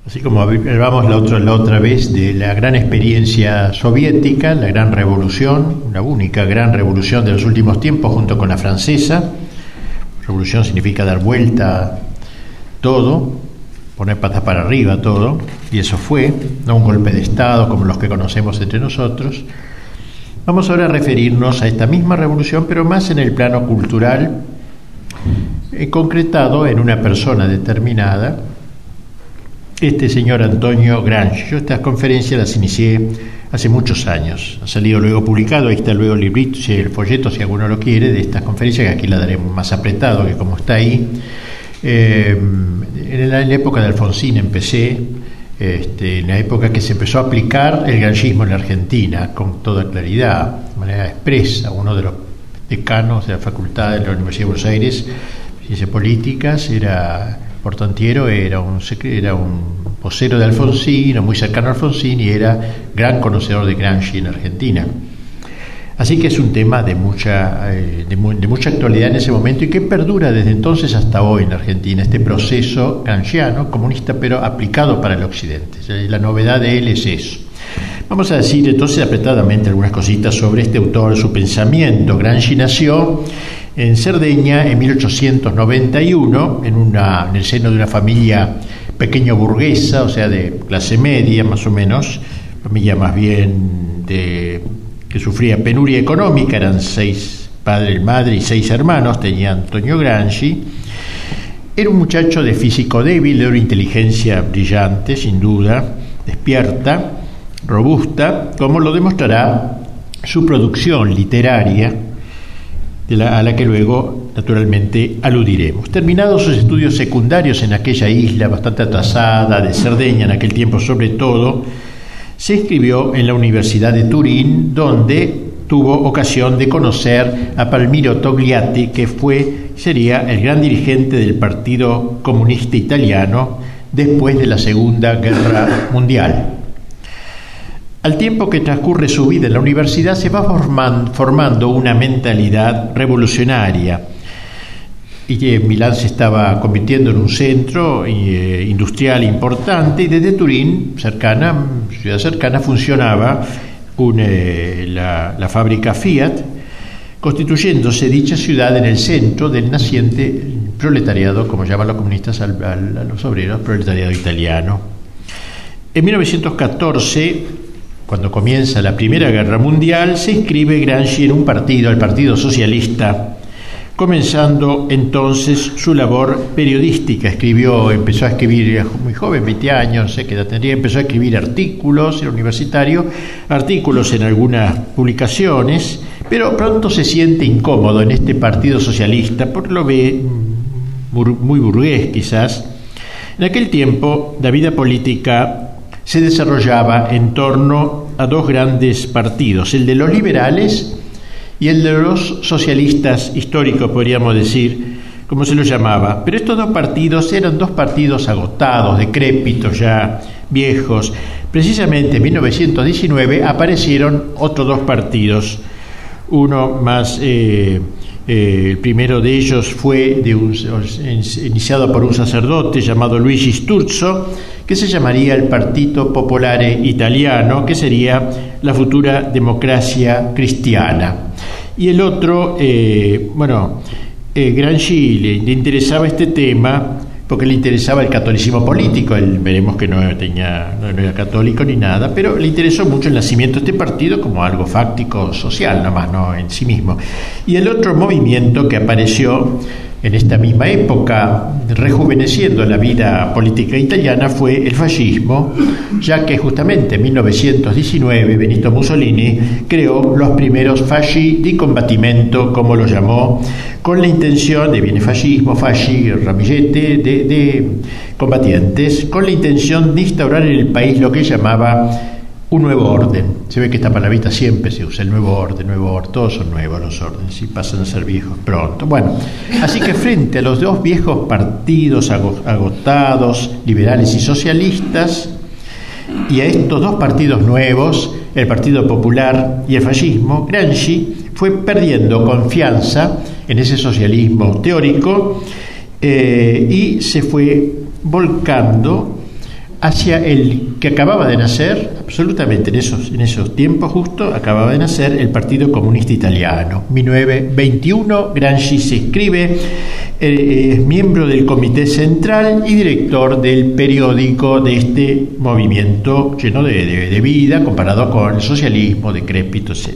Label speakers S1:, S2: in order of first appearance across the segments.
S1: Así como hablábamos la otra vez de la gran experiencia soviética, la gran revolución, la única gran revolución de los últimos tiempos junto con la francesa. Revolución significa dar vuelta todo, poner patas para arriba todo, y eso fue, no un golpe de Estado como los que conocemos entre nosotros. Vamos ahora a referirnos a esta misma revolución, pero más en el plano cultural, concretado en una persona determinada, este señor Antonio Gramsci. Yo estas conferencias las inicié hace muchos años, ha salido luego publicado, ahí está luego el librito, el folleto si alguno lo quiere, de estas conferencias, que aquí la daremos más apretado que como está ahí. En la época de Alfonsín empecé, en la época que se empezó a aplicar el gramscismo en la Argentina con toda claridad, de manera expresa. Uno de los decanos de la facultad de la Universidad de Buenos Aires, Ciencias Políticas, era Portantiero, era un vocero de Alfonsín, o muy cercano a Alfonsín, y era gran conocedor de Gramsci en Argentina. Así que es un tema de mucha actualidad en ese momento y que perdura desde entonces hasta hoy en Argentina, este proceso gramsciano, comunista, pero aplicado para el Occidente. La novedad de él es eso. Vamos a decir entonces apretadamente algunas cositas sobre este autor, su pensamiento. Gramsci nació en Cerdeña en 1891, en el seno de una familia pequeño burguesa, o sea, de clase media más o menos, familia más bien que sufría penuria económica. Eran 6 padre, madre y 6 hermanos, tenía Antonio Gramsci. Era un muchacho de físico débil, de una inteligencia brillante, sin duda, despierta, robusta, como lo demostrará su producción literaria, a la que luego naturalmente aludiremos. Terminados sus estudios secundarios en aquella isla bastante atrasada de Cerdeña, en aquel tiempo sobre todo, se inscribió en la Universidad de Turín, donde tuvo ocasión de conocer a Palmiro Togliatti, que sería el gran dirigente del Partido Comunista Italiano después de la Segunda Guerra Mundial. Al tiempo que transcurre su vida en la universidad, se va formando una mentalidad revolucionaria. Y Milán se estaba convirtiendo en un centro industrial importante, y desde Turín, ciudad cercana, funcionaba la fábrica Fiat, constituyéndose dicha ciudad en el centro del naciente proletariado, como llaman los comunistas a los obreros, proletariado italiano. En 1914, cuando comienza la Primera Guerra Mundial, se inscribe Gramsci en un partido, el Partido Socialista, comenzando entonces su labor periodística. Empezó a escribir muy joven, 20 años, no sé qué edad tendría, empezó a escribir artículos en el universitario, artículos en algunas publicaciones, pero pronto se siente incómodo en este Partido Socialista, porque lo ve muy burgués quizás. En aquel tiempo la vida política se desarrollaba en torno a 2 grandes partidos, el de los liberales y el de los socialistas históricos, podríamos decir, como se los llamaba. Pero estos 2 partidos eran 2 partidos agotados, decrépitos, ya viejos. Precisamente en 1919 aparecieron otros 2 partidos, uno más... el primero de ellos fue iniciado por un sacerdote llamado Luigi Sturzo, que se llamaría el Partito Popolare Italiano, que sería la futura democracia cristiana. Y el otro, Gramsci le interesaba este tema porque le interesaba el catolicismo político. Él, veremos que no era católico ni nada, pero le interesó mucho el nacimiento de este partido como algo fáctico social, nada más, no en sí mismo. Y el otro movimiento que apareció en esta misma época, rejuveneciendo la vida política italiana, fue el fascismo, ya que justamente en 1919 Benito Mussolini creó los primeros fasci di combattimento, como lo llamó, con la intención de viene fascismo, fasci, ramillete, de combatientes, con la intención de instaurar en el país lo que llamaba un nuevo orden. Se ve que esta palabrita siempre se usa, el nuevo orden, todos son nuevos los órdenes y pasan a ser viejos pronto. Bueno, así que frente a los 2 viejos partidos agotados, liberales y socialistas, y a estos 2 partidos nuevos, el Partido Popular y el fascismo, Gramsci fue perdiendo confianza en ese socialismo teórico y se fue volcando hacia el que acababa de nacer, absolutamente en esos tiempos justo, acababa de nacer el Partido Comunista Italiano. 1921, Gramsci se inscribe, es miembro del Comité Central y director del periódico de este movimiento lleno de vida, comparado con el socialismo, decrépito, etc.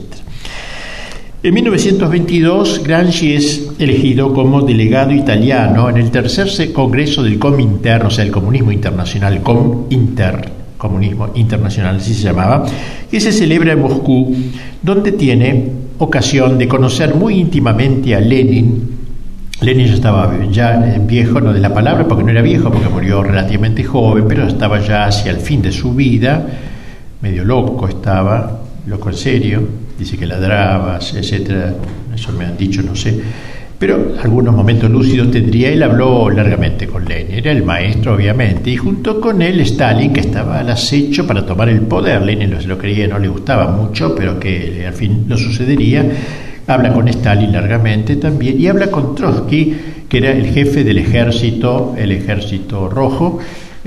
S1: En 1922, Gramsci es elegido como delegado italiano en el tercer congreso del Comintern, o sea, el comunismo internacional, comunismo internacional, así se llamaba, que se celebra en Moscú, donde tiene ocasión de conocer muy íntimamente a Lenin. Lenin ya estaba viejo, no de la palabra, porque no era viejo, porque murió relativamente joven, pero estaba ya hacia el fin de su vida, medio loco estaba, loco en serio. Dice que ladraba, etcétera, eso me han dicho, no sé, pero algunos momentos lúcidos tendría. Él habló largamente con Lenin, era el maestro obviamente, y junto con él Stalin, que estaba al acecho para tomar el poder. Lenin lo creía, no le gustaba mucho, pero que al fin lo sucedería. Habla con Stalin largamente también, y habla con Trotsky, que era el jefe del ejército rojo,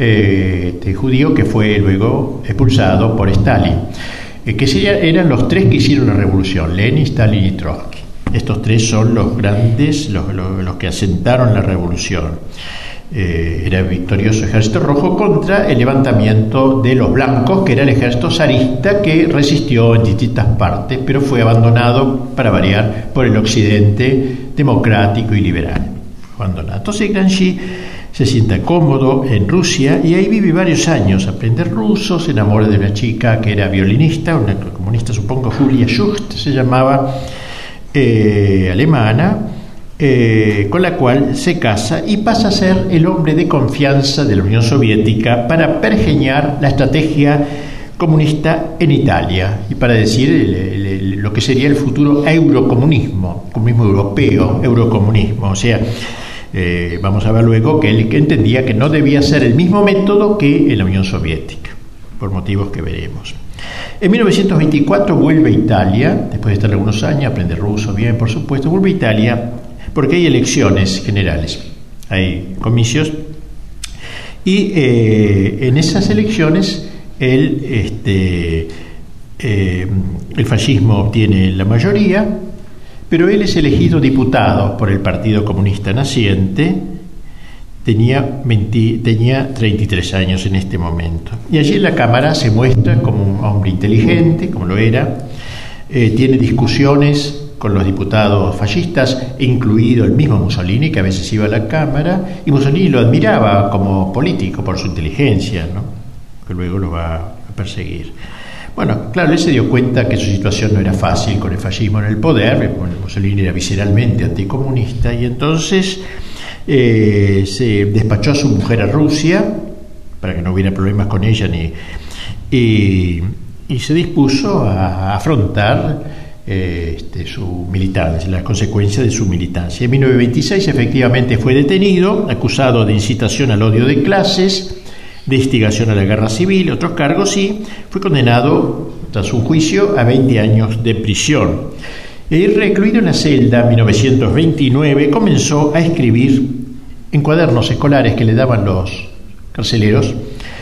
S1: judío, que fue luego expulsado por Stalin. Eran los tres que hicieron la revolución: Lenin, Stalin y Trotsky. Estos tres son los grandes, los que asentaron la revolución. Era el victorioso ejército rojo contra el levantamiento de los blancos, que era el ejército zarista, que resistió en distintas partes, pero fue abandonado, para variar, por el occidente democrático y liberal. Abandonado. Entonces Gramsci se sienta cómodo en Rusia y ahí vive varios años, aprende ruso, se enamora de una chica que era violinista, una comunista, supongo, Julia Schucht se llamaba, alemana, con la cual se casa y pasa a ser el hombre de confianza de la Unión Soviética para pergeñar la estrategia comunista en Italia y para decir lo que sería el futuro eurocomunismo, comunismo europeo, eurocomunismo, o sea, vamos a ver luego que él entendía que no debía ser el mismo método que en la Unión Soviética, por motivos que veremos. En 1924 vuelve a Italia, después de estar algunos años, aprende ruso bien, por supuesto, vuelve a Italia porque hay elecciones generales, hay comicios, y en esas elecciones el fascismo obtiene la mayoría, pero él es elegido diputado por el Partido Comunista Naciente. Tenía 33 años en este momento. Y allí en la Cámara se muestra como un hombre inteligente, como lo era. Tiene discusiones con los diputados fascistas, incluido el mismo Mussolini, que a veces iba a la Cámara, y Mussolini lo admiraba como político por su inteligencia, ¿no? Que luego lo va a perseguir. Bueno, claro, él se dio cuenta que su situación no era fácil con el fascismo en el poder. Mussolini era visceralmente anticomunista, y entonces se despachó a su mujer a Rusia para que no hubiera problemas con ella y se dispuso a afrontar su militancia, las consecuencias de su militancia. En 1926 efectivamente fue detenido, acusado de incitación al odio de clases, de instigación a la guerra civil y otros cargos, y fue condenado, tras un juicio, a 20 años de prisión. Recluido en la celda en 1929, comenzó a escribir en cuadernos escolares que le daban los carceleros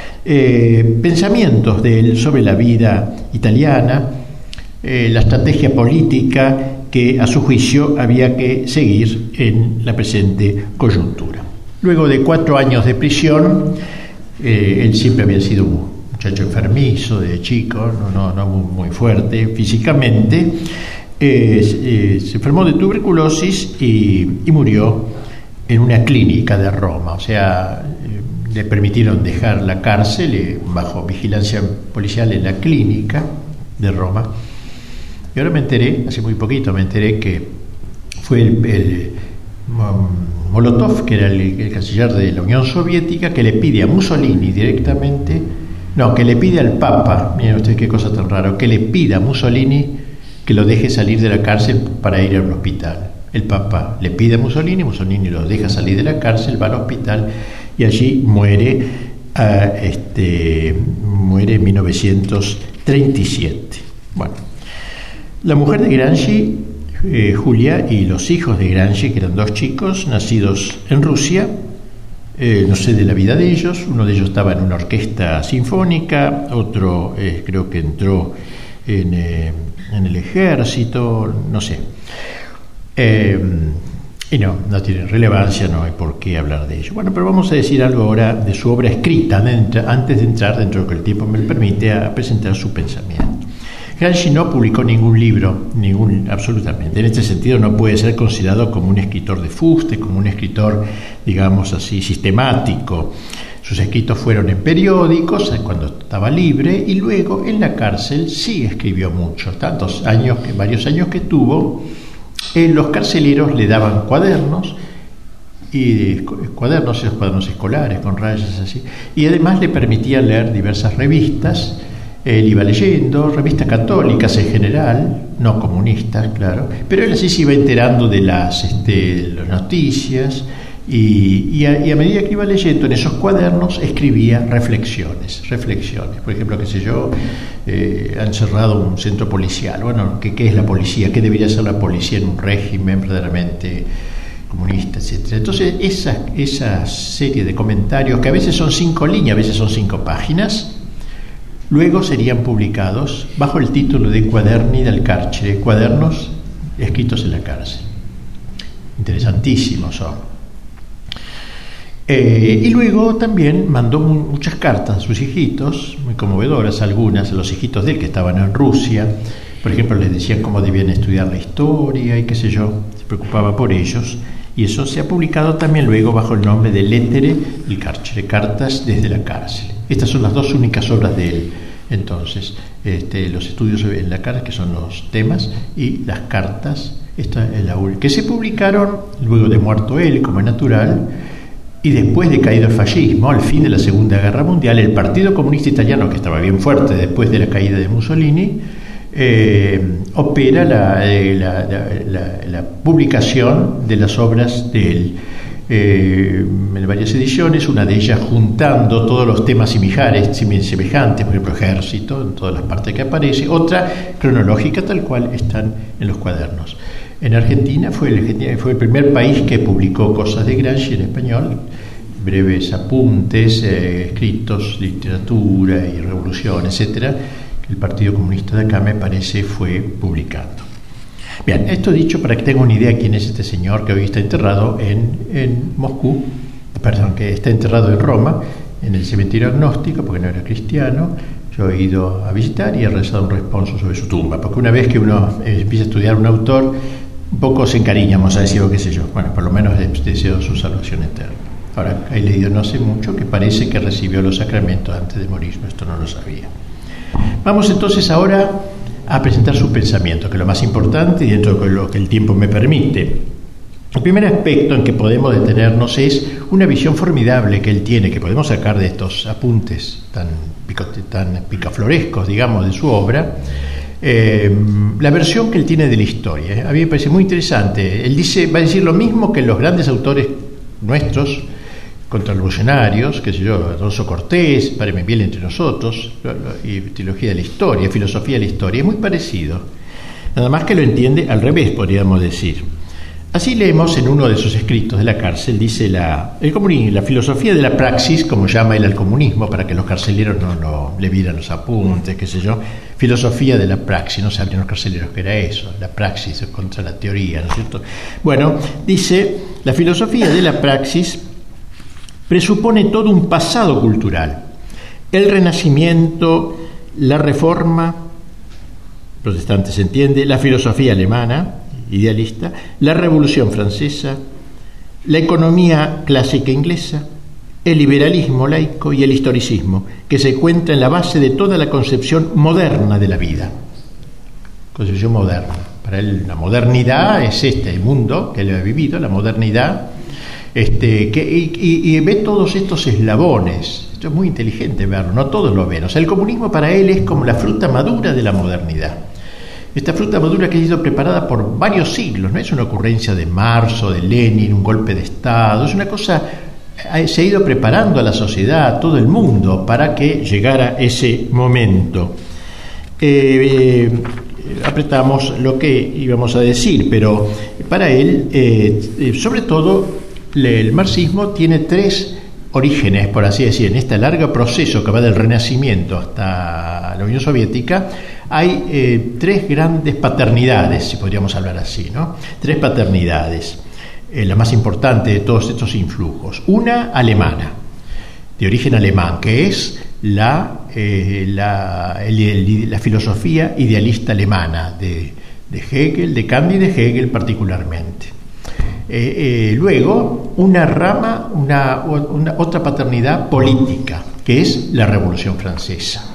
S1: pensamientos de él sobre la vida italiana, la estrategia política que a su juicio había que seguir en la presente coyuntura. Luego de 4 años de prisión, él siempre había sido un muchacho enfermizo de chico, no muy fuerte físicamente, se enfermó de tuberculosis y murió en una clínica de Roma. O sea, le permitieron dejar la cárcel bajo vigilancia policial en la clínica de Roma. Y ahora me enteré, hace muy poquito que fue el Molotov, que era el canciller de la Unión Soviética, que le pide a Mussolini directamente, que le pide al Papa, miren ustedes qué cosa tan rara, que le pida a Mussolini que lo deje salir de la cárcel para ir a un hospital. El Papa le pide a Mussolini lo deja salir de la cárcel, va al hospital y allí muere en 1937. Bueno, la mujer de Gramsci, Julia, y los hijos de Gramsci, que eran 2 chicos nacidos en Rusia, no sé de la vida de ellos. Uno de ellos estaba en una orquesta sinfónica, otro creo que entró en el ejército, no sé. Y no tiene relevancia, no hay por qué hablar de ello. Bueno, pero vamos a decir algo ahora de su obra escrita, antes de entrar, dentro de lo que el tiempo me permite, a presentar su pensamiento. Gramsci no publicó ningún libro, absolutamente. En este sentido no puede ser considerado como un escritor de fuste, como un escritor, digamos así, sistemático. Sus escritos fueron en periódicos, cuando estaba libre, y luego en la cárcel sí escribió mucho. Varios años que tuvo, los carceleros le daban cuadernos, esos cuadernos escolares con rayas así, y además le permitían leer diversas revistas. Él iba leyendo revistas católicas en general, no comunistas, claro, pero él así se iba enterando de las noticias y a medida que iba leyendo en esos cuadernos escribía reflexiones. Por ejemplo, han cerrado un centro policial. Bueno, ¿qué es la policía? ¿Qué debería ser la policía en un régimen verdaderamente comunista, etcétera? Entonces, esa serie de comentarios, que a veces son 5 líneas, a veces son 5 páginas, luego serían publicados bajo el título de Quaderni del Carcere, cuadernos escritos en la cárcel. Interesantísimos son. Y luego también mandó muchas cartas a sus hijitos, muy conmovedoras algunas, a los hijitos de él que estaban en Rusia. Por ejemplo, les decían cómo debían estudiar la historia y qué sé yo, se preocupaba por ellos. Y eso se ha publicado también luego bajo el nombre de Lettere del Carcere, cartas desde la cárcel. Estas son las 2 únicas obras de él. Entonces, los estudios en la cárcel, que son los temas, y las cartas, esta es la única, que se publicaron luego de muerto él, como es natural, y después de caído el fascismo, al fin de la Segunda Guerra Mundial. El Partido Comunista Italiano, que estaba bien fuerte después de la caída de Mussolini, opera la publicación de las obras de él. En varias ediciones, una de ellas juntando todos los temas semejantes, por ejemplo, ejército, en todas las partes que aparece, otra cronológica, tal cual están en los cuadernos. En Argentina fue el primer país que publicó cosas de Gramsci en español, breves apuntes, escritos, literatura y revolución, etcétera, que el Partido Comunista de acá, me parece, fue publicando. Bien, esto dicho para que tengan una idea de quién es este señor que hoy está enterrado en Moscú, que está enterrado en Roma, en el cementerio agnóstico, porque no era cristiano. Yo he ido a visitar y he rezado un responso sobre su tumba, porque una vez que uno empieza a estudiar un autor, un poco se encariña, vamos a decir, o qué sé yo. Bueno, por lo menos deseo su salvación eterna. Ahora, he leído no hace mucho que parece que recibió los sacramentos antes de morir, esto no lo sabía. Vamos entonces ahora a presentar su pensamiento, que es lo más importante y dentro de lo que el tiempo me permite. El primer aspecto en que podemos detenernos es una visión formidable que él tiene, que podemos sacar de estos apuntes tan picaflorescos, digamos, de su obra, la versión que él tiene de la historia. A mí me parece muy interesante. Él va a decir lo mismo que los grandes autores nuestros, contrarrevolucionarios, qué sé yo, Alonso Cortés, Páreme bien entre nosotros, y teología de la historia, filosofía de la historia, es muy parecido, nada más que lo entiende al revés, podríamos decir. Así leemos en uno de sus escritos de la cárcel, dice la filosofía de la praxis, como llama él al comunismo, para que los carceleros no le vieran los apuntes, qué sé yo, filosofía de la praxis, no sabían los carceleros qué era eso, la praxis contra la teoría, ¿no es cierto? Bueno, dice, la filosofía de la praxis presupone todo un pasado cultural, el Renacimiento, la Reforma, protestante se entiende, la filosofía alemana, idealista, la Revolución Francesa, la economía clásica inglesa, el liberalismo laico y el historicismo, que se encuentra en la base de toda la concepción moderna de la vida. Concepción moderna. Para él la modernidad es el mundo que él ha vivido, la modernidad, y ve todos estos eslabones. Esto es muy inteligente verlo, no todos lo ven. O sea, el comunismo para él es como la fruta madura de la modernidad. Esta fruta madura que ha sido preparada por varios siglos, no es una ocurrencia de Marx o de Lenin, un golpe de Estado, es una cosa, se ha ido preparando a la sociedad, a todo el mundo, para que llegara ese momento. Apretamos lo que íbamos a decir, pero para él, sobre todo, el marxismo tiene 3 orígenes, por así decir, en este largo proceso que va del Renacimiento hasta la Unión Soviética, hay tres grandes paternidades, si podríamos hablar así, ¿no? Tres paternidades, la más importante de todos estos influjos. Una alemana, de origen alemán, que es la filosofía idealista alemana de Hegel, de Kant y de Hegel particularmente. Luego, una rama, otra paternidad política, que es la Revolución Francesa,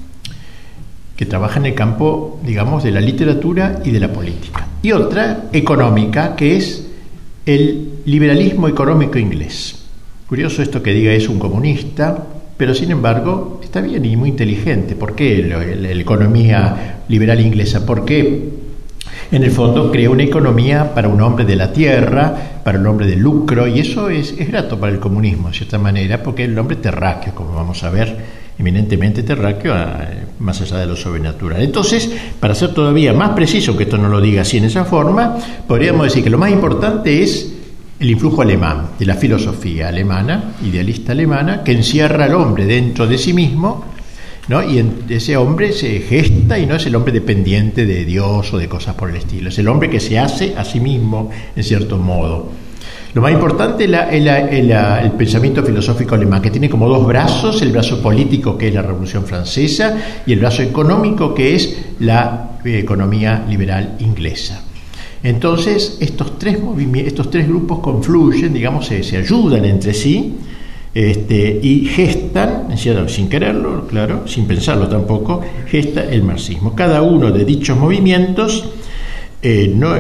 S1: que trabaja en el campo, digamos, de la literatura y de la política. Y otra económica, que es el liberalismo económico inglés. Curioso esto que diga es un comunista, pero sin embargo está bien y muy inteligente. ¿Por qué la economía liberal inglesa? Porque en el fondo crea una economía para un hombre de la tierra, para un hombre de lucro, y eso es grato para el comunismo, de cierta manera, porque el hombre terráqueo, como vamos a ver, eminentemente terráqueo, más allá de lo sobrenatural. Entonces, para ser todavía más preciso, que esto no lo diga así en esa forma, podríamos decir que lo más importante es el influjo alemán, de la filosofía alemana, idealista alemana, que encierra al hombre dentro de sí mismo, ¿no? Y ese hombre se gesta y no es el hombre dependiente de Dios o de cosas por el estilo, es el hombre que se hace a sí mismo, en cierto modo. Lo más importante es el pensamiento filosófico alemán, que tiene como dos brazos: el brazo político, que es la Revolución Francesa, y el brazo económico, que es la economía liberal inglesa. Entonces, estos tres grupos confluyen, digamos, se ayudan entre sí, y gestan, sin quererlo, claro, sin pensarlo tampoco, gesta el marxismo. Cada uno de dichos movimientos no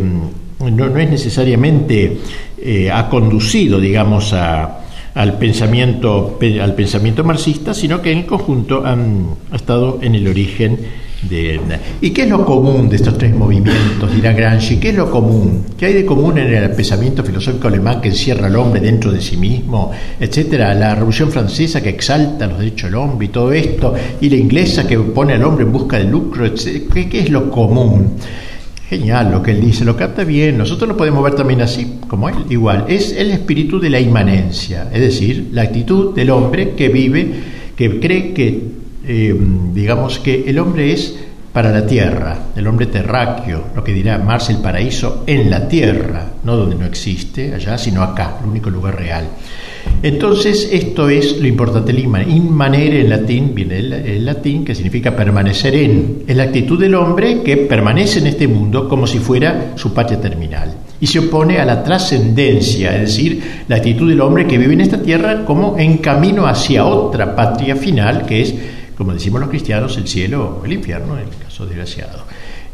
S1: es necesariamente ha conducido, digamos, al pensamiento marxista, sino que en el conjunto ha estado en el origen de... ¿Y qué es lo común de estos tres movimientos? Dirá Gramsci. ¿Qué es lo común? ¿Qué hay de común en el pensamiento filosófico alemán, que encierra al hombre dentro de sí mismo, etcétera? La Revolución Francesa, que exalta los derechos del hombre y todo esto, y la inglesa, que pone al hombre en busca del lucro, etcétera. ¿Qué es lo común? Genial lo que él dice, lo capta bien. Nosotros lo podemos ver también así, como él, igual. Es el espíritu de la inmanencia, es decir, la actitud del hombre que vive, que cree que digamos que el hombre es para la tierra, el hombre terráqueo, lo que dirá Marx, el paraíso en la tierra, no donde no existe allá, sino acá, el único lugar real. Entonces, esto es lo importante, el inmanere en latín, viene el latín, que significa permanecer en. Es la actitud del hombre que permanece en este mundo como si fuera su patria terminal, y se opone a la trascendencia, es decir, la actitud del hombre que vive en esta tierra como en camino hacia otra patria final, que es, como decimos los cristianos, el cielo o el infierno, en el caso desgraciado.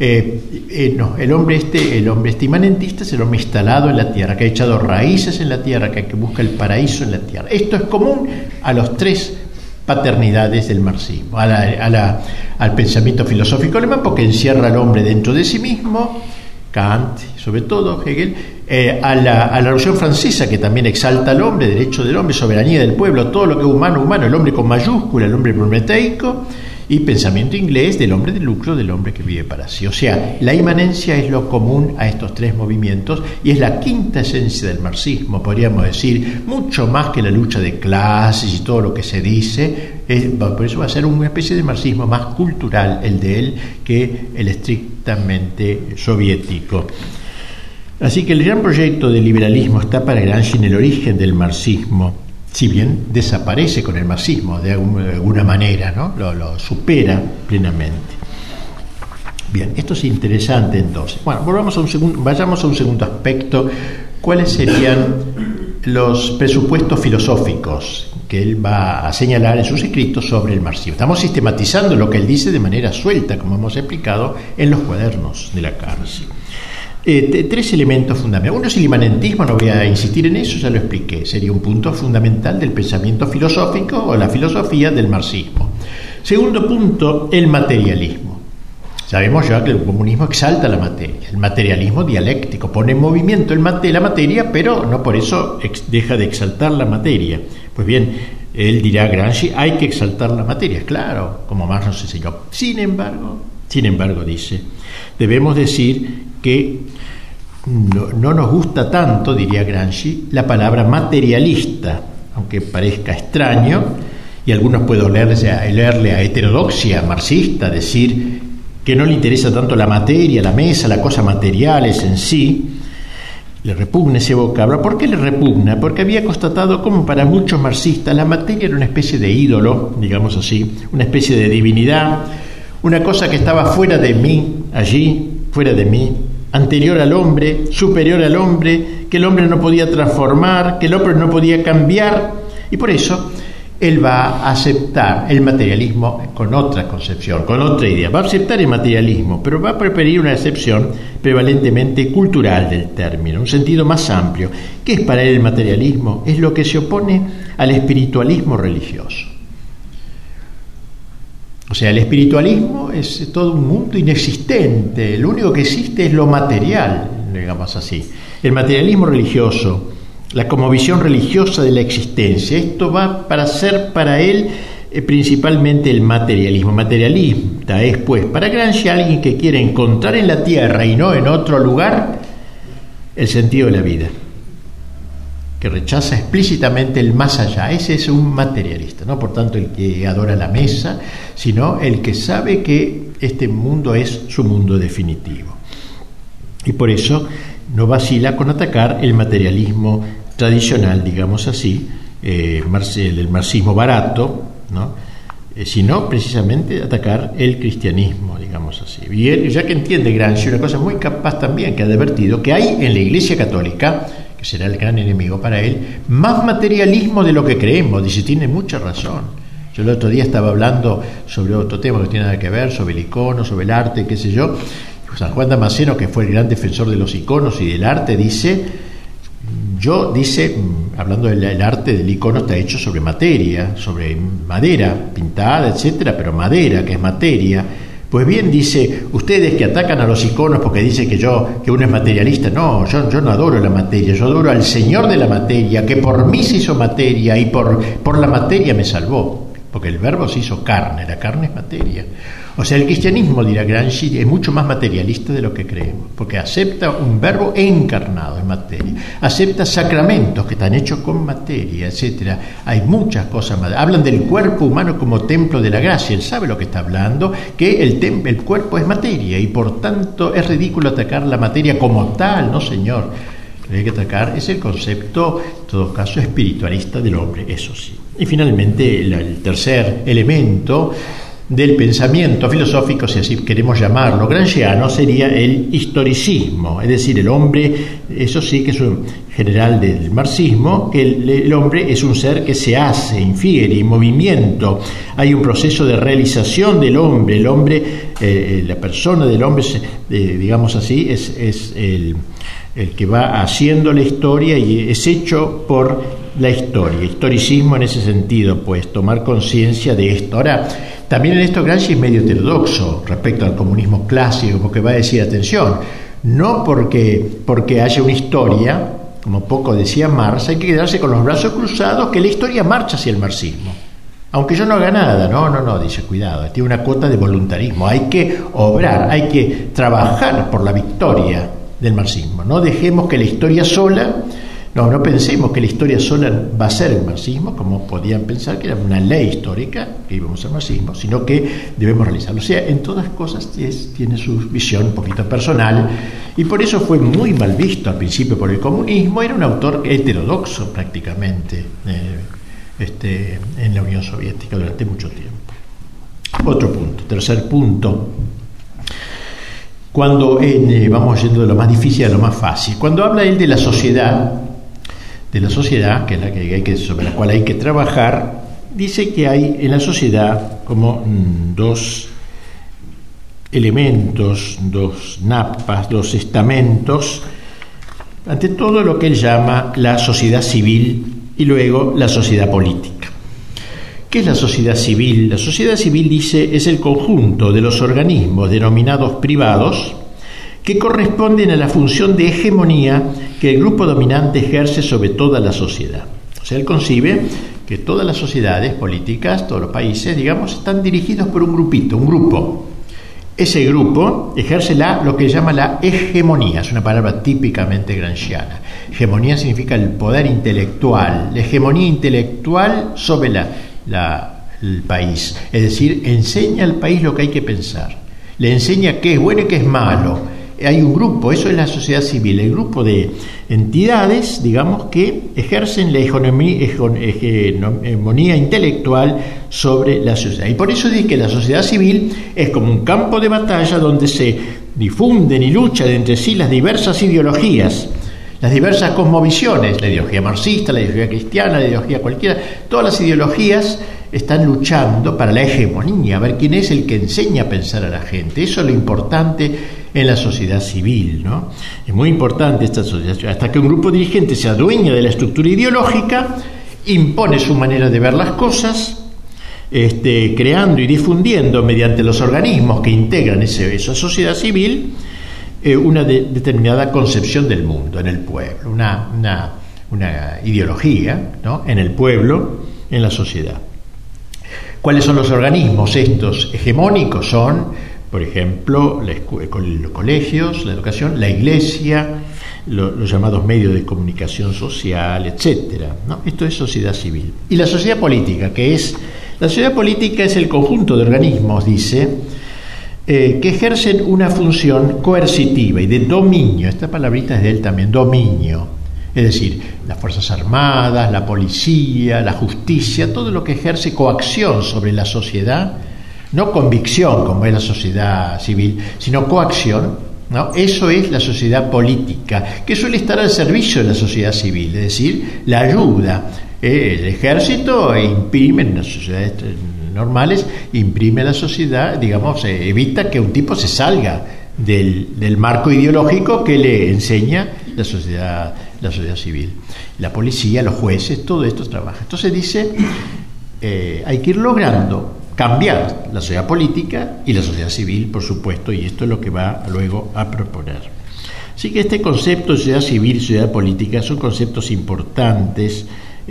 S1: No, el hombre imanentista es el hombre instalado en la tierra, que ha echado raíces en la tierra, que busca el paraíso en la tierra. Esto es común a los tres paternidades del marxismo, al pensamiento filosófico alemán, porque encierra al hombre dentro de sí mismo, Kant, sobre todo Hegel, a la Revolución Francesa, que también exalta al hombre, derecho del hombre, soberanía del pueblo, todo lo que es humano, el hombre con mayúscula, el hombre prometeico, y pensamiento inglés del hombre de lucro, del hombre que vive para sí. O sea, la inmanencia es lo común a estos tres movimientos y es la quinta esencia del marxismo, podríamos decir, mucho más que la lucha de clases y todo lo que se dice. Por eso va a ser una especie de marxismo más cultural el de él que el estrictamente soviético. Así que el gran proyecto del liberalismo está para Gramsci en el origen del marxismo, si bien desaparece con el marxismo de alguna manera, ¿no? Lo supera plenamente. Bien, esto es interesante entonces. Bueno, vayamos a un segundo aspecto. ¿Cuáles serían los presupuestos filosóficos que él va a señalar en sus escritos sobre el marxismo? Estamos sistematizando lo que él dice de manera suelta, como hemos explicado en los cuadernos de la cárcel. Tres elementos fundamentales. Uno es el imanentismo, no voy a insistir en eso, ya lo expliqué. Sería un punto fundamental del pensamiento filosófico o la filosofía del marxismo. Segundo punto, el materialismo. Sabemos ya que el comunismo exalta la materia, el materialismo dialéctico, pone en movimiento la materia, pero no por eso deja de exaltar la materia. Pues bien, él dirá, Gramsci, hay que exaltar la materia, claro, como Marx nos enseñó. Sin embargo, dice, debemos decir que no nos gusta tanto, diría Gramsci, la palabra materialista. aunque parezca extraño, y algunos pueden leerle a heterodoxia marxista, decir que no le interesa tanto la materia, la mesa, las cosas materiales en sí. Le repugna ese vocablo. ¿Por qué le repugna? Porque había constatado como para muchos marxistas la materia era una especie de ídolo, digamos así, una especie de divinidad, una cosa que estaba fuera de mí, allí, fuera de mí, anterior al hombre, superior al hombre, que el hombre no podía transformar, que el hombre no podía cambiar, y por eso él va a aceptar el materialismo con otra concepción, con otra idea. Va a aceptar el materialismo, pero va a preferir una acepción prevalentemente cultural del término, un sentido más amplio. ¿Qué es para él el materialismo? Es lo que se opone al espiritualismo religioso. O sea, el espiritualismo es todo un mundo inexistente, lo único que existe es lo material, digamos así. El materialismo religioso, la cosmovisión religiosa de la existencia, esto va para ser para él principalmente el materialismo. Materialista es, pues, para Gramsci alguien que quiere encontrar en la tierra y no en otro lugar el sentido de la vida, que rechaza explícitamente el más allá. Ese es un materialista, no por tanto el que adora la mesa, sino el que sabe que este mundo es su mundo definitivo. Y por eso no vacila con atacar el materialismo tradicional, digamos así, el marxismo barato, ¿no? Sino precisamente atacar el cristianismo, digamos así. Y él, ya que entiende Gramsci una cosa muy capaz también, que ha advertido que hay en la Iglesia Católica, que será el gran enemigo para él, más materialismo de lo que creemos. Dice, tiene mucha razón. Yo el otro día estaba hablando sobre otro tema que no tiene nada que ver, sobre el icono, sobre el arte, qué sé yo. San Juan Damasceno, que fue el gran defensor de los iconos y del arte, dice, hablando del arte del icono, está hecho sobre materia, sobre madera, pintada, etcétera, pero madera, que es materia. Pues bien, dice, ustedes que atacan a los iconos porque dicen que uno es materialista, no, yo no adoro la materia, yo adoro al Señor de la materia, que por mí se hizo materia y por la materia me salvó, porque el verbo se hizo carne, la carne es materia. O sea, el cristianismo, dirá Gramsci, es mucho más materialista de lo que creemos, porque acepta un verbo encarnado en materia, acepta sacramentos que están hechos con materia, etcétera. Hay muchas cosas más. Hablan del cuerpo humano como templo de la gracia. Él sabe lo que está hablando, que el cuerpo es materia y por tanto es ridículo atacar la materia como tal, no señor. Lo que hay que atacar es el concepto, en todo caso, espiritualista del hombre, eso sí. Y finalmente, el tercer elemento del pensamiento filosófico, si así queremos llamarlo, gramsciano, sería el historicismo, es decir, el hombre, eso sí que es un general del marxismo, que el hombre es un ser que se hace, infiere, en movimiento. Hay un proceso de realización del hombre. El hombre, la persona del hombre, digamos así, es el que va haciendo la historia y es hecho por la historia. Historicismo en ese sentido, pues tomar conciencia de esto. Ahora, también en esto Gramsci es medio heterodoxo respecto al comunismo clásico, porque va a decir, atención, no porque haya una historia, como poco decía Marx, hay que quedarse con los brazos cruzados, que la historia marcha hacia el marxismo. Aunque yo no haga nada, no, dice, cuidado, tiene una cuota de voluntarismo, hay que obrar, hay que trabajar por la victoria del marxismo. No dejemos que la historia sola, no pensemos que la historia sola va a ser el marxismo, como podían pensar que era una ley histórica que íbamos al marxismo, sino que debemos realizarlo. O sea, en todas cosas tiene su visión un poquito personal, y por eso fue muy mal visto al principio por el comunismo. Era un autor heterodoxo prácticamente en la Unión Soviética durante mucho tiempo. Otro punto, tercer punto. Cuando vamos yendo de lo más difícil a lo más fácil, cuando habla él de la sociedad, que es sobre la cual hay que trabajar, dice que hay en la sociedad como dos elementos, dos napas, dos estamentos, ante todo lo que él llama la sociedad civil y luego la sociedad política. ¿Qué es la sociedad civil? La sociedad civil, dice, es el conjunto de los organismos denominados privados que corresponden a la función de hegemonía que el grupo dominante ejerce sobre toda la sociedad. O sea, él concibe que todas las sociedades políticas, todos los países, digamos, están dirigidos por un grupito, un grupo. Ese grupo ejerce lo que llama la hegemonía, es una palabra típicamente gramsciana. Hegemonía significa el poder intelectual, la hegemonía intelectual sobre el país. Es decir, enseña al país lo que hay que pensar, le enseña qué es bueno y qué es malo. Hay un grupo, eso es la sociedad civil, el grupo de entidades, digamos, que ejercen la hegemonía intelectual sobre la sociedad. Y por eso dice que la sociedad civil es como un campo de batalla donde se difunden y luchan entre sí las diversas ideologías, las diversas cosmovisiones, la ideología marxista, la ideología cristiana, la ideología cualquiera, todas las ideologías están luchando para la hegemonía, a ver quién es el que enseña a pensar a la gente. Eso es lo importante en la sociedad civil, ¿no? Es muy importante esta sociedad, hasta que un grupo dirigente se adueña de la estructura ideológica, impone su manera de ver las cosas, creando y difundiendo mediante los organismos que integran esa sociedad civil una determinada concepción del mundo en el pueblo, una ideología, ¿no?, en el pueblo, en la sociedad. ¿Cuáles son los organismos estos hegemónicos? Son, por ejemplo, los colegios, la educación, la iglesia, los llamados medios de comunicación social, etcétera, ¿no? Esto es sociedad civil. Y la sociedad política, la sociedad política es el conjunto de organismos, dice, que ejercen una función coercitiva y de dominio. Esta palabrita es de él también, dominio. Es decir, las Fuerzas Armadas, la policía, la justicia, todo lo que ejerce coacción sobre la sociedad, no convicción como es la sociedad civil, sino coacción, ¿no? Eso es la sociedad política, que suele estar al servicio de la sociedad civil, es decir, la ayuda. El ejército imprime en las sociedades normales, imprime a la sociedad, digamos, evita que un tipo se salga del marco ideológico que le enseña la sociedad civil. La policía, los jueces, todo esto trabaja. Entonces dice, hay que ir logrando cambiar la sociedad política y la sociedad civil, por supuesto, y esto es lo que va luego a proponer. Así que este concepto de sociedad civil y sociedad política son conceptos importantes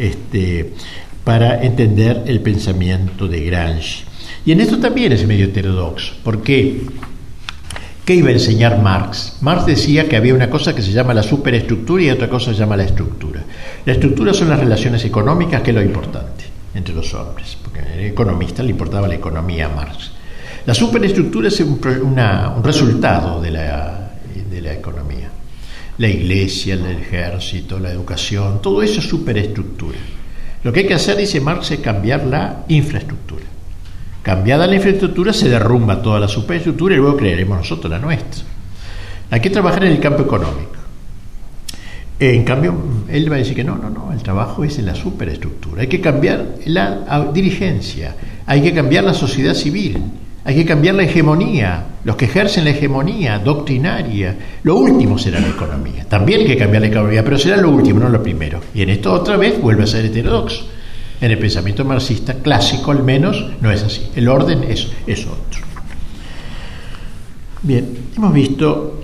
S1: para entender el pensamiento de Gramsci. Y en esto también es medio heterodoxo. ¿Por qué? ¿Qué iba a enseñar Marx? Marx decía que había una cosa que se llama la superestructura y otra cosa que se llama la estructura. La estructura son las relaciones económicas, que es lo importante entre los hombres, porque al economista le importaba la economía a Marx. La superestructura es un resultado de la economía. La iglesia, el ejército, la educación, todo eso es superestructura. Lo que hay que hacer, dice Marx, es cambiar la infraestructura. Cambiada la infraestructura, se derrumba toda la superestructura y luego crearemos nosotros la nuestra. Hay que trabajar en el campo económico. En cambio, él va a decir que no, el trabajo es en la superestructura. Hay que cambiar la dirigencia, hay que cambiar la sociedad civil, hay que cambiar la hegemonía, los que ejercen la hegemonía doctrinaria. Lo último será la economía. También hay que cambiar la economía, pero será lo último, no lo primero. Y en esto otra vez vuelve a ser heterodoxo. En el pensamiento marxista clásico, al menos, no es así. El orden es otro. Bien, hemos visto,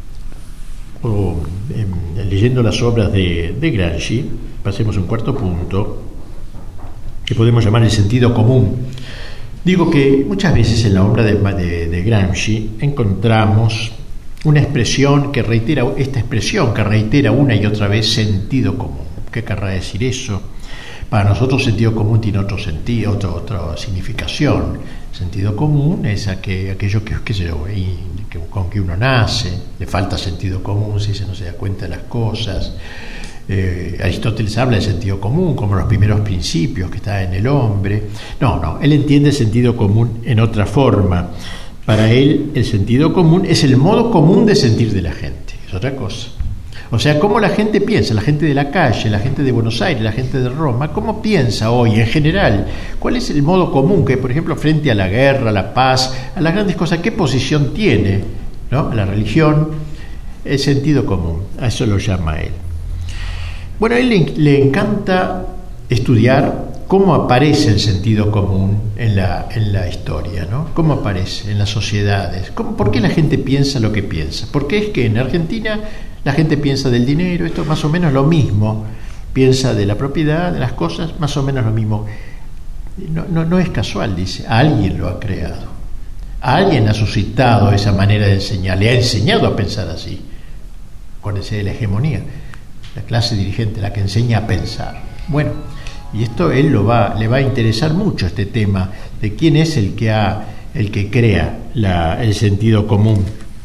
S1: leyendo las obras de Gramsci, pasemos a un cuarto punto, que podemos llamar el sentido común. Digo que muchas veces en la obra de Gramsci encontramos una expresión que reitera, una y otra vez sentido común. ¿Qué querrá decir eso? Para nosotros sentido común tiene otro sentido, otra significación. Sentido común es aquello que con que uno nace, le falta sentido común si no se da cuenta de las cosas. Aristóteles habla de sentido común como los primeros principios que está en el hombre. No, él entiende el sentido común en otra forma. Para él el sentido común es el modo común de sentir de la gente, es otra cosa. O sea, cómo la gente piensa, la gente de la calle, la gente de Buenos Aires, la gente de Roma, cómo piensa hoy en general, cuál es el modo común que, por ejemplo, frente a la guerra, a la paz, a las grandes cosas, qué posición tiene, ¿no? La religión, el sentido común, a eso lo llama él. Bueno, a él le encanta estudiar cómo aparece el sentido común en la historia, ¿no? Cómo aparece en las sociedades, por qué la gente piensa lo que piensa, por qué es que en Argentina la gente piensa del dinero, esto es más o menos lo mismo, piensa de la propiedad, de las cosas, más o menos lo mismo. No es casual, dice, alguien lo ha creado, alguien ha suscitado esa manera de enseñar, le ha enseñado a pensar así, acuérdense de la hegemonía. la clase dirigente, la que enseña a pensar. Bueno, y esto él le va a interesar mucho, este tema de quién es el que crea el sentido común.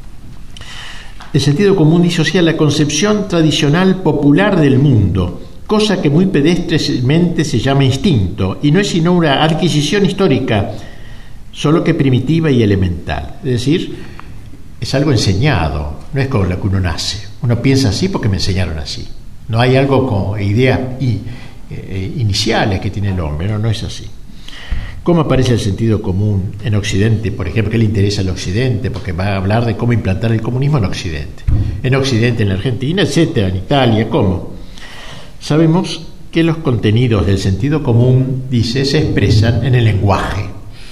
S1: El sentido común disocia la concepción tradicional popular del mundo, cosa que muy pedestremente se llama instinto, y no es sino una adquisición histórica, solo que primitiva y elemental. Es decir, es algo enseñado, no es con lo que uno nace. Uno piensa así porque me enseñaron así. No hay algo con ideas iniciales que tiene el hombre, no es así. ¿Cómo aparece el sentido común en Occidente? Por ejemplo, ¿qué le interesa al Occidente? Porque va a hablar de cómo implantar el comunismo en Occidente. En Occidente, en la Argentina, etcétera, en Italia, ¿cómo? Sabemos que los contenidos del sentido común, dice, se expresan en el lenguaje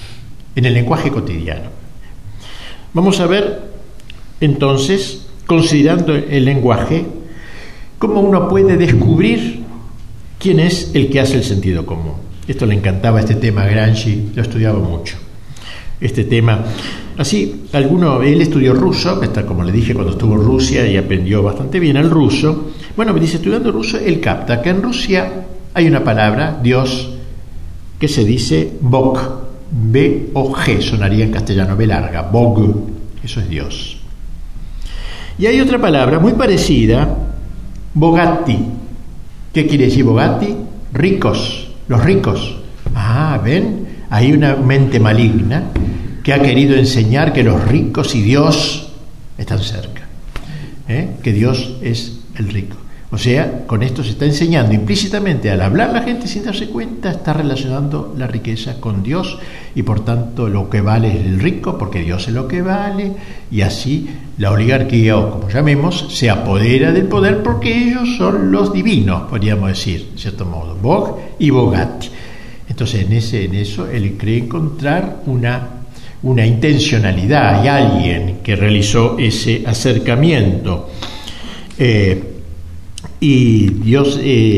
S1: cotidiano. Vamos a ver, entonces, considerando el lenguaje, cómo uno puede descubrir quién es el que hace el sentido común. Esto le encantaba, este tema a Gramsci, lo estudiaba mucho. Este tema, así, él estudió ruso, como le dije, cuando estuvo en Rusia y aprendió bastante bien el ruso. Bueno, me dice, estudiando ruso, él capta que en Rusia hay una palabra, Dios, que se dice Bog, B-O-G, sonaría en castellano, B larga, Bog, eso es Dios. Y hay otra palabra muy parecida, Bogatti. ¿Qué quiere decir Bogatti? Ricos, los ricos. ¿Ven? Hay una mente maligna que ha querido enseñar que los ricos y Dios están cerca, que Dios es el rico. O sea, con esto se está enseñando implícitamente, al hablar la gente sin darse cuenta, está relacionando la riqueza con Dios, y por tanto lo que vale es el rico, porque Dios es lo que vale, y así la oligarquía, o como llamemos, se apodera del poder porque ellos son los divinos, podríamos decir, de cierto modo, Bog y Bogatti. Entonces en eso él cree encontrar una intencionalidad, hay alguien que realizó ese acercamiento. Y Dios,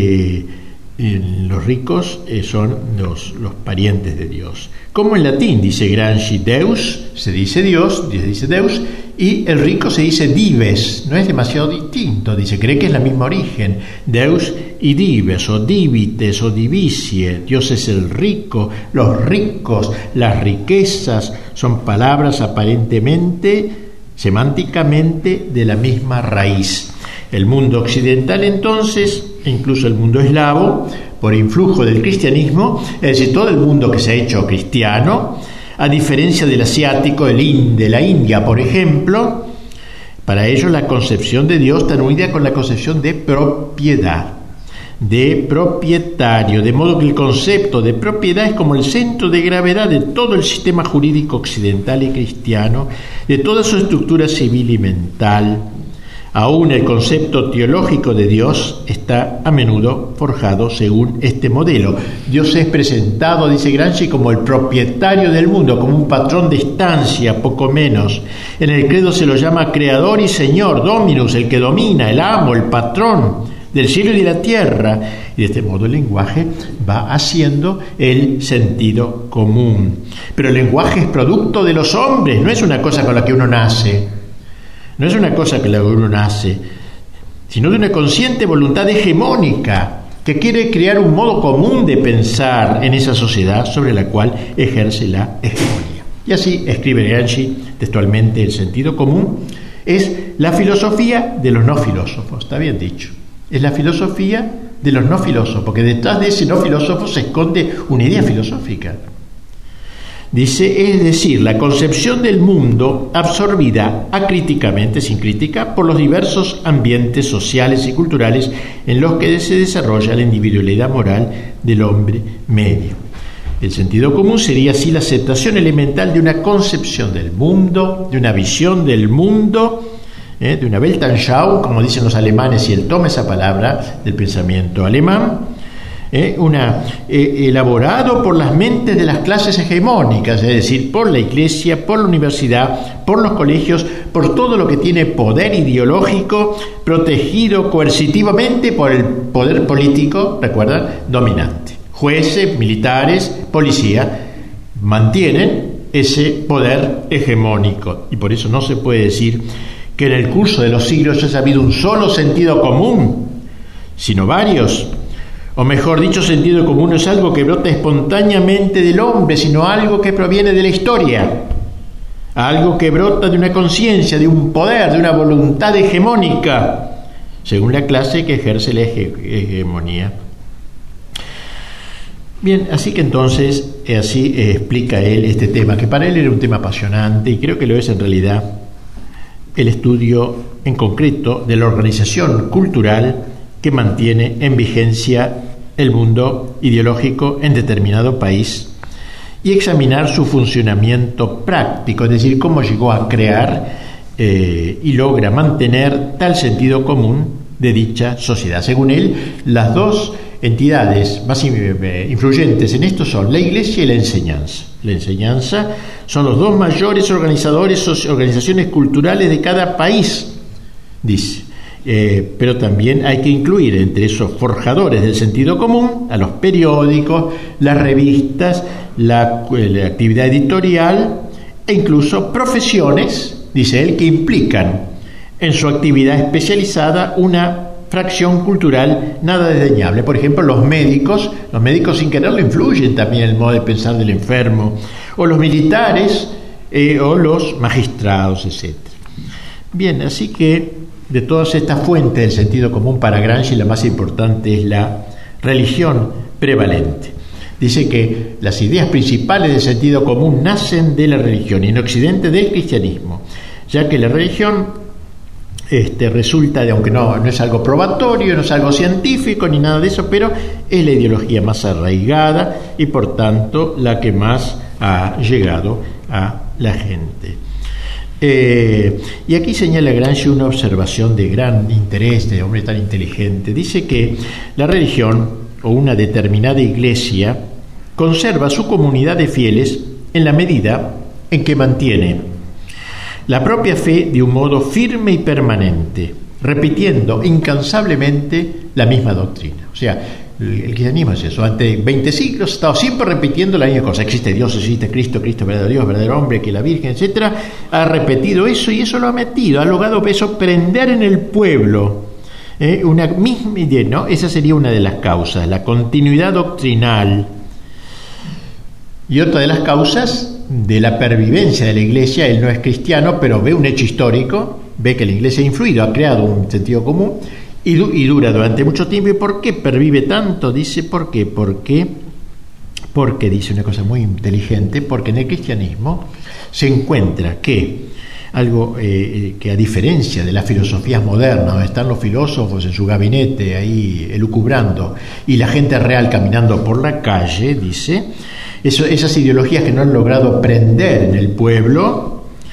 S1: los ricos son los parientes de Dios. Como en latín dice Gramsci, Deus, se dice Dios, dice Deus, y el rico se dice dives, no es demasiado distinto, dice, cree que es la misma origen, Deus y dives, o divites, o divisie, Dios es el rico, los ricos, las riquezas, son palabras aparentemente, semánticamente, de la misma raíz. El mundo occidental, entonces, incluso el mundo eslavo, por influjo del cristianismo, es decir, todo el mundo que se ha hecho cristiano, a diferencia del asiático, de la India, por ejemplo, para ellos la concepción de Dios está unida con la concepción de propiedad, de propietario, de modo que el concepto de propiedad es como el centro de gravedad de todo el sistema jurídico occidental y cristiano, de toda su estructura civil y mental. Aún el concepto teológico de Dios está a menudo forjado según este modelo. Dios es presentado, dice Gramsci, como el propietario del mundo, como un patrón de estancia, poco menos. En el credo se lo llama creador y señor, dominus, el que domina, el amo, el patrón del cielo y de la tierra. Y de este modo el lenguaje va haciendo el sentido común. Pero el lenguaje es producto de los hombres, no es una cosa con la que uno nace. No es una cosa que la uno nace, sino de una consciente voluntad hegemónica que quiere crear un modo común de pensar en esa sociedad sobre la cual ejerce la hegemonía. Y así escribe Gramsci textualmente: el sentido común es la filosofía de los no filósofos, está bien dicho, es la filosofía de los no filósofos, porque detrás de ese no filósofo se esconde una idea filosófica. Dice, es decir, la concepción del mundo absorbida acríticamente, sin crítica, por los diversos ambientes sociales y culturales en los que se desarrolla la individualidad moral del hombre medio. El sentido común sería así la aceptación elemental de una concepción del mundo, de una visión del mundo, de una Weltanschauung, como dicen los alemanes, y él toma esa palabra del pensamiento alemán, elaborado por las mentes de las clases hegemónicas, es decir, por la Iglesia, por la universidad, por los colegios, por todo lo que tiene poder ideológico, protegido coercitivamente por el poder político, ¿recuerdan?, dominante. Jueces, militares, policía, mantienen ese poder hegemónico, y por eso no se puede decir que en el curso de los siglos haya habido un solo sentido común, sino varios. O mejor dicho, sentido común no es algo que brota espontáneamente del hombre, sino algo que proviene de la historia, algo que brota de una conciencia, de un poder, de una voluntad hegemónica, según la clase que ejerce la hegemonía. Bien, así que entonces, así explica él este tema, que para él era un tema apasionante, y creo que lo es en realidad, el estudio en concreto de la organización cultural que mantiene en vigencia el mundo ideológico en determinado país, y examinar su funcionamiento práctico, es decir, cómo llegó a crear y logra mantener tal sentido común de dicha sociedad. Según él, las dos entidades más influyentes en esto son la Iglesia y la enseñanza. La enseñanza son los dos mayores organizaciones culturales de cada país, dice. Pero también hay que incluir entre esos forjadores del sentido común a los periódicos, las revistas, la actividad editorial e incluso profesiones, dice él, que implican en su actividad especializada una fracción cultural nada desdeñable. Por ejemplo, los médicos sin quererlo influyen también en el modo de pensar del enfermo, o los militares, o los magistrados, etc. Bien, así que de todas estas fuentes del sentido común para Gramsci, la más importante es la religión prevalente. Dice que las ideas principales del sentido común nacen de la religión y en Occidente del cristianismo, ya que la religión resulta de, aunque no es algo probatorio, no es algo científico ni nada de eso, pero es la ideología más arraigada y por tanto la que más ha llegado a la gente. Y aquí señala Gramsci una observación de gran interés de hombre tan inteligente. Dice que la religión o una determinada iglesia conserva su comunidad de fieles en la medida en que mantiene la propia fe de un modo firme y permanente, repitiendo incansablemente la misma doctrina. O sea, el cristianismo es eso. Ante 20 siglos ha estado siempre repitiendo la misma cosa. Existe Dios, existe Cristo, Cristo verdadero Dios, verdadero hombre, que la Virgen, etc. Ha repetido eso y eso lo ha metido, ha logrado eso prender en el pueblo una misma idea, ¿no? Esa sería una de las causas, la continuidad doctrinal. Y otra de las causas de la pervivencia de la Iglesia, él no es cristiano, pero ve un hecho histórico, ve que la Iglesia ha influido, ha creado un sentido común y dura durante mucho tiempo. ¿Y por qué pervive tanto? Dice, ¿por qué? Porque dice una cosa muy inteligente, porque en el cristianismo se encuentra que algo que a diferencia de las filosofías modernas, donde están los filósofos en su gabinete ahí elucubrando y la gente real caminando por la calle, dice, esas ideologías que no han logrado prender en el pueblo,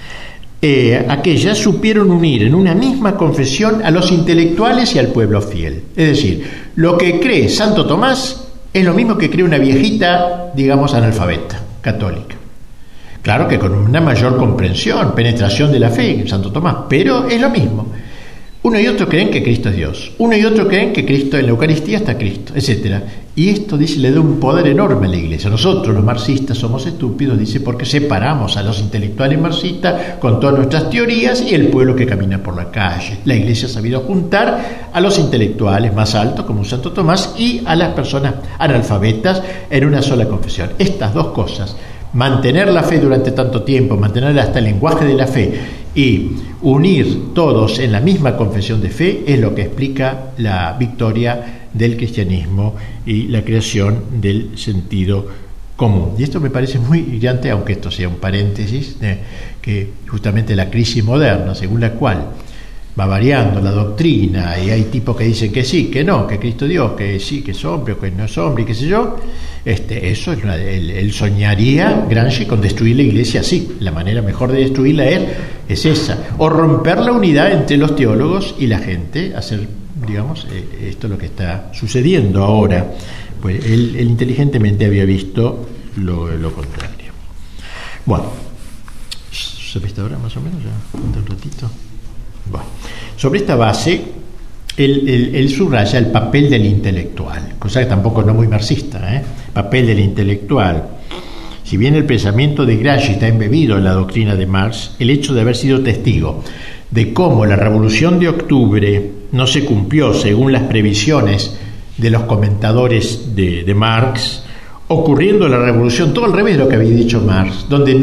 S1: aquellas supieron unir en una misma confesión a los intelectuales y al pueblo fiel. Es decir, lo que cree Santo Tomás es lo mismo que cree una viejita, digamos, analfabeta, católica. Claro que con una mayor comprensión, penetración de la fe en Santo Tomás, pero es lo mismo. Uno y otro creen que Cristo es Dios, uno y otro creen que Cristo en la Eucaristía está Cristo, etc. Y esto, dice, le da un poder enorme a la Iglesia. Nosotros los marxistas somos estúpidos, dice, porque separamos a los intelectuales marxistas con todas nuestras teorías y el pueblo que camina por la calle. La Iglesia ha sabido juntar a los intelectuales más altos, como Santo Tomás, y a las personas analfabetas en una sola confesión. Estas dos cosas, mantener la fe durante tanto tiempo, mantener hasta el lenguaje de la fe y unir todos en la misma confesión de fe, es lo que explica la victoria del cristianismo y la creación del sentido común. Y esto me parece muy brillante, aunque esto sea un paréntesis, que justamente la crisis moderna, según la cual va variando la doctrina y hay tipos que dicen que sí, que no, que Cristo Dios, que sí, que es hombre o que no es hombre y qué sé yo, eso es él soñaría, Gramsci, con destruir la Iglesia así. La manera mejor de destruirla es esa, o romper la unidad entre los teólogos y la gente, hacer, digamos, esto es lo que está sucediendo ahora. Pues él inteligentemente había visto lo contrario. Bueno, ¿sobre esta hora más o menos? Ya, un ratito. Bueno, sobre esta base, él subraya el papel del intelectual, cosa que tampoco no es muy marxista, papel del intelectual. Si bien el pensamiento de Gramsci está embebido en la doctrina de Marx, el hecho de haber sido testigo de cómo la Revolución de Octubre no se cumplió según las previsiones de los comentadores de Marx, ocurriendo la revolución, todo al revés de lo que había dicho Marx, donde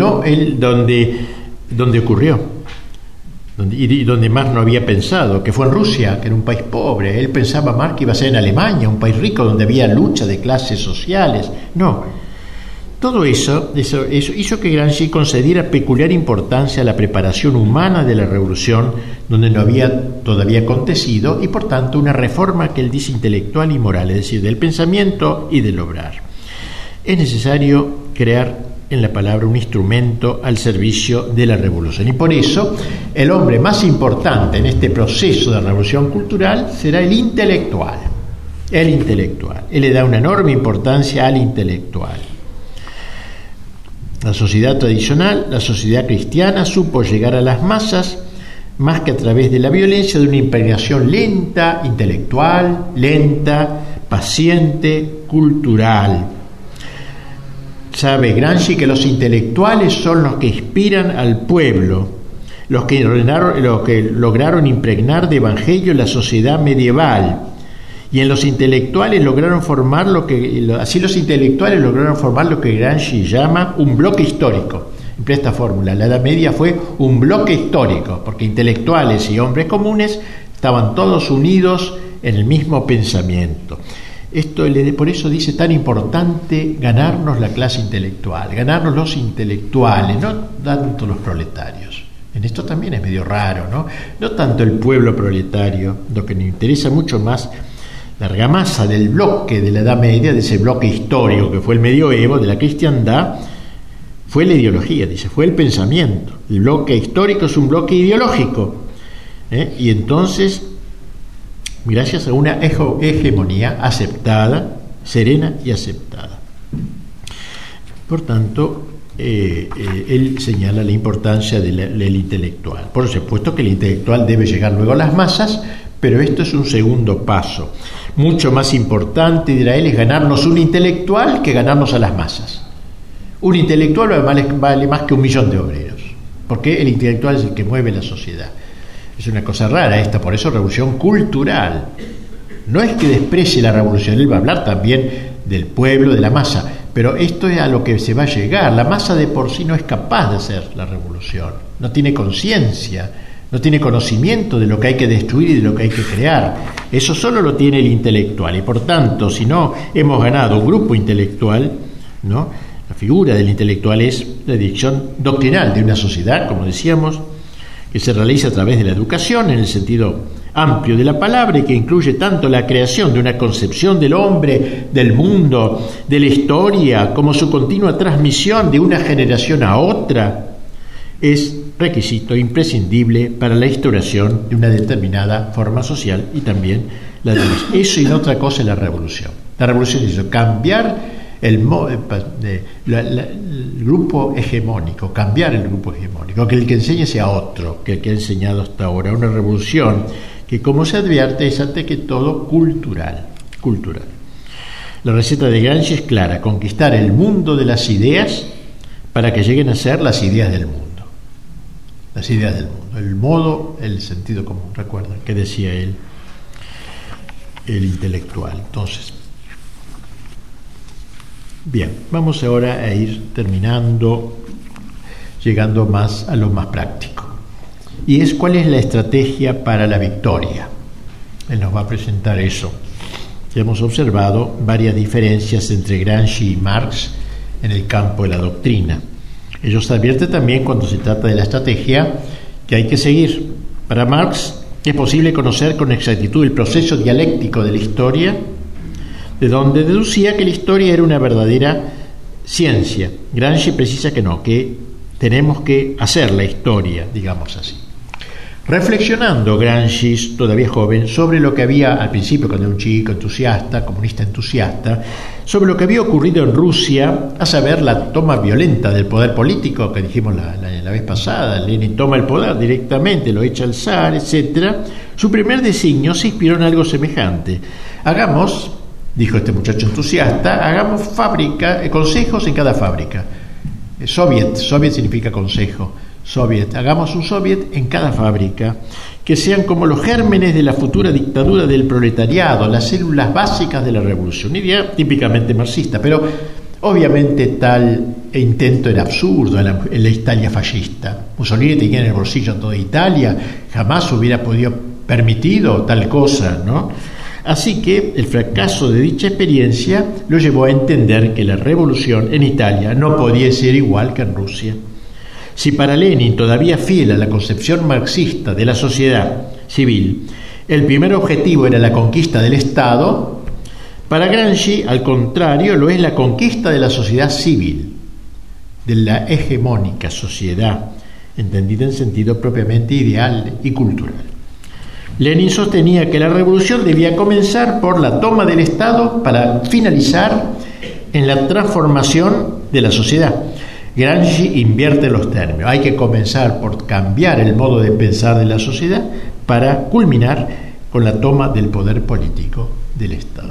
S1: ocurrió, y donde Marx no había pensado, que fue en Rusia, que era un país pobre. Él pensaba Marx que iba a ser en Alemania, un país rico donde había lucha de clases sociales. No, todo eso hizo que Gramsci concediera peculiar importancia a la preparación humana de la revolución, donde no había todavía acontecido, y por tanto una reforma que él dice intelectual y moral, es decir, del pensamiento y del obrar. Es necesario crear en la palabra un instrumento al servicio de la revolución, y por eso el hombre más importante en este proceso de revolución cultural será el intelectual. Él le da una enorme importancia al intelectual. La sociedad tradicional, la sociedad cristiana, supo llegar a las masas más que a través de la violencia, de una impregnación lenta, intelectual, lenta, paciente, cultural. Sabe Gramsci que los intelectuales son los que inspiran al pueblo, los que lograron impregnar de evangelio la sociedad medieval, y en los intelectuales lograron formar lo que Gramsci llama un bloque histórico. Emplea esta fórmula: la Edad Media fue un bloque histórico, porque intelectuales y hombres comunes estaban todos unidos en el mismo pensamiento. Por eso dice tan importante ganarnos la clase intelectual, ganarnos los intelectuales, no tanto los proletarios. En esto también es medio raro, ¿no? No tanto el pueblo proletario, lo que nos interesa mucho más, la argamasa del bloque de la Edad Media, de ese bloque histórico que fue el medioevo, de la cristiandad, fue la ideología, dice, fue el pensamiento. El bloque histórico es un bloque ideológico, y entonces, gracias a una hegemonía aceptada, serena y aceptada. Por tanto, él señala la importancia del intelectual. Por supuesto que el intelectual debe llegar luego a las masas, pero esto es un segundo paso. Mucho más importante, dirá él, es ganarnos un intelectual que ganarnos a las masas. Un intelectual vale más que 1 millón de obreros, porque el intelectual es el que mueve la sociedad. Es una cosa rara esta, por eso revolución cultural. No es que desprecie la revolución, él va a hablar también del pueblo, de la masa, pero esto es a lo que se va a llegar. La masa de por sí no es capaz de hacer la revolución, no tiene conciencia, no tiene conocimiento de lo que hay que destruir y de lo que hay que crear. Eso solo lo tiene el intelectual, y por tanto, si no hemos ganado un grupo intelectual, ¿no? La figura del intelectual es la dirección doctrinal de una sociedad, como decíamos, que se realiza a través de la educación en el sentido amplio de la palabra, y que incluye tanto la creación de una concepción del hombre, del mundo, de la historia, como su continua transmisión de una generación a otra, es requisito imprescindible para la instauración de una determinada forma social y también la de eso y no otra cosa es la revolución. La revolución es eso, cambiar el grupo hegemónico, cambiar el grupo hegemónico, que el que enseñe sea otro que el que ha enseñado hasta ahora. Una revolución que, como se advierte, es ante que todo cultural. La receta de Gramsci es clara: conquistar el mundo de las ideas para que lleguen a ser las ideas del mundo. Las ideas del mundo, el modo, el sentido común. Recuerdan que decía él, el intelectual. Entonces, bien, vamos ahora a ir terminando, llegando más a lo más práctico. Y es cuál es la estrategia para la victoria. Él nos va a presentar eso. Ya hemos observado varias diferencias entre Gramsci y Marx en el campo de la doctrina. Ellos advierten también, cuando se trata de la estrategia, que hay que seguir. Para Marx es posible conocer con exactitud el proceso dialéctico de la historia, de donde deducía que la historia era una verdadera ciencia. Gramsci precisa que no, que tenemos que hacer la historia, digamos así. Reflexionando Gramsci, todavía joven, sobre lo que había al principio, cuando era un chico entusiasta, comunista entusiasta, sobre lo que había ocurrido en Rusia, a saber, la toma violenta del poder político, que dijimos la vez pasada. Lenin toma el poder directamente, lo echa al zar, etc. Su primer designio se inspiró en algo semejante. Hagamos, dijo este muchacho entusiasta, hagamos consejos en cada fábrica. Soviet significa consejo. Hagamos un soviet en cada fábrica que sean como los gérmenes de la futura dictadura del proletariado, las células básicas de la revolución. Una idea típicamente marxista, pero obviamente tal intento era absurdo en la Italia fascista. Mussolini tenía en el bolsillo toda Italia, jamás hubiera podido permitido tal cosa, ¿no? Así que el fracaso de dicha experiencia lo llevó a entender que la revolución en Italia no podía ser igual que en Rusia. Si para Lenin, todavía fiel a la concepción marxista de la sociedad civil, el primer objetivo era la conquista del Estado, para Gramsci, al contrario, lo es la conquista de la sociedad civil, de la hegemónica sociedad, entendida en sentido propiamente ideal y cultural. Lenin sostenía que la revolución debía comenzar por la toma del Estado para finalizar en la transformación de la sociedad. Gramsci invierte los términos. Hay que comenzar por cambiar el modo de pensar de la sociedad para culminar con la toma del poder político del Estado.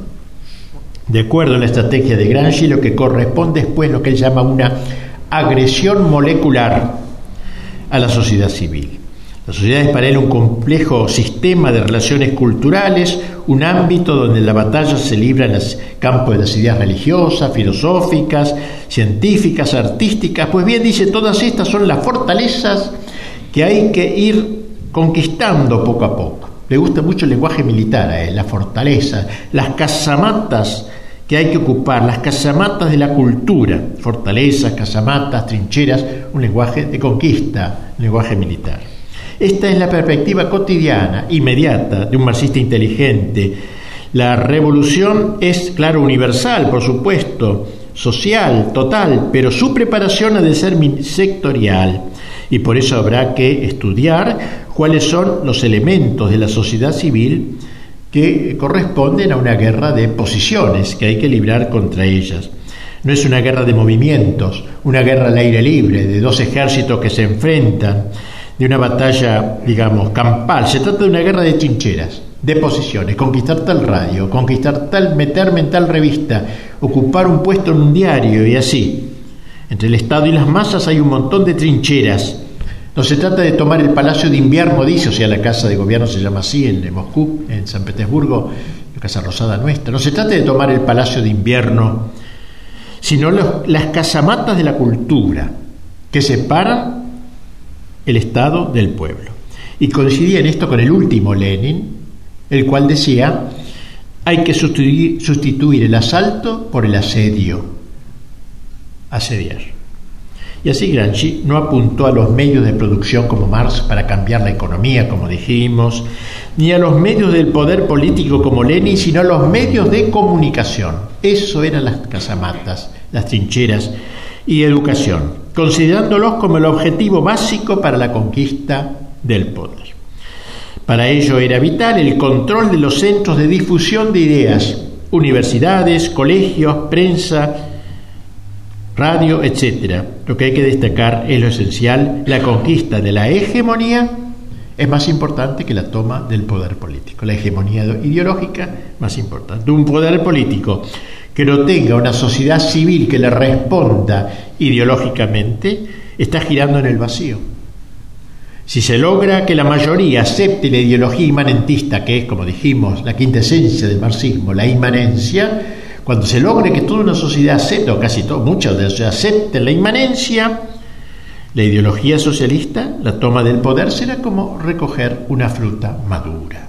S1: De acuerdo a la estrategia de Gramsci, lo que corresponde es pues lo que él llama una agresión molecular a la sociedad civil. La sociedad es para él un complejo sistema de relaciones culturales, un ámbito donde la batalla se libra en el campo de las ideas religiosas, filosóficas, científicas, artísticas. Pues bien, dice, todas estas son las fortalezas que hay que ir conquistando poco a poco. Le gusta mucho el lenguaje militar a él, la fortaleza, las casamatas que hay que ocupar, las casamatas de la cultura, fortalezas, casamatas, trincheras, un lenguaje de conquista, un lenguaje militar. Esta es la perspectiva cotidiana, inmediata, de un marxista inteligente. La revolución es, claro, universal, por supuesto, social, total, pero su preparación ha de ser sectorial, y por eso habrá que estudiar cuáles son los elementos de la sociedad civil que corresponden a una guerra de posiciones que hay que librar contra ellas. No es una guerra de movimientos, una guerra al aire libre, de dos ejércitos que se enfrentan, de una batalla, digamos, campal. Se trata de una guerra de trincheras, de posiciones, conquistar tal radio, conquistar tal, meterme en tal revista, ocupar un puesto en un diario y así. Entre el Estado y las masas hay un montón de trincheras. No se trata de tomar el Palacio de Invierno, dice, o sea, la casa de gobierno se llama así, en Moscú, en San Petersburgo, la Casa Rosada nuestra. No se trata de tomar el Palacio de Invierno, sino las casamatas de la cultura que separan el Estado del pueblo. Y coincidía en esto con el último Lenin, el cual decía, hay que sustituir el asalto por el asedio. Asediar. Y así Gramsci no apuntó a los medios de producción como Marx para cambiar la economía, como dijimos, ni a los medios del poder político como Lenin, sino a los medios de comunicación. Eso eran las casamatas, las trincheras y educación, considerándolos como el objetivo básico para la conquista del poder. Para ello era vital el control de los centros de difusión de ideas, universidades, colegios, prensa, radio, etc. Lo que hay que destacar es lo esencial: la conquista de la hegemonía es más importante que la toma del poder político. La hegemonía ideológica más importante. Un poder político que no tenga una sociedad civil que le responda ideológicamente está girando en el vacío. Si se logra que la mayoría acepte la ideología inmanentista, que es, como dijimos, la quinta esencia del marxismo, la inmanencia, cuando se logre que toda una sociedad acepte, o casi todo, muchas de ellas acepten la inmanencia, la ideología socialista, la toma del poder, será como recoger una fruta madura.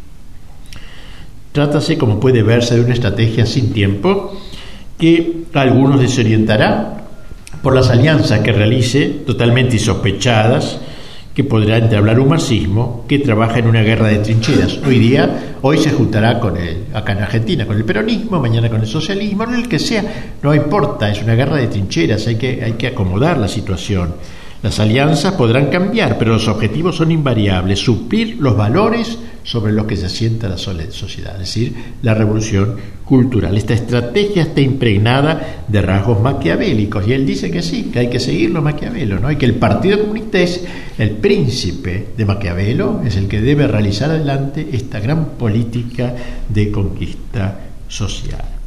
S1: Trátase, como puede verse, de una estrategia sin tiempo que a algunos desorientará por las alianzas que realice, totalmente insospechadas, que podrá entablar un marxismo que trabaja en una guerra de trincheras. Hoy se juntará acá en Argentina con el peronismo, mañana con el socialismo, no el que sea, no importa, es una guerra de trincheras, hay que acomodar la situación. Las alianzas podrán cambiar, pero los objetivos son invariables: suplir los valores sobre los que se asienta la sociedad, es decir, la revolución cultural. Esta estrategia está impregnada de rasgos maquiavélicos, y él dice que sí, que hay que seguirlo Maquiavelo, ¿no? Y que el Partido Comunista es el príncipe de Maquiavelo, es el que debe realizar adelante esta gran política de conquista social.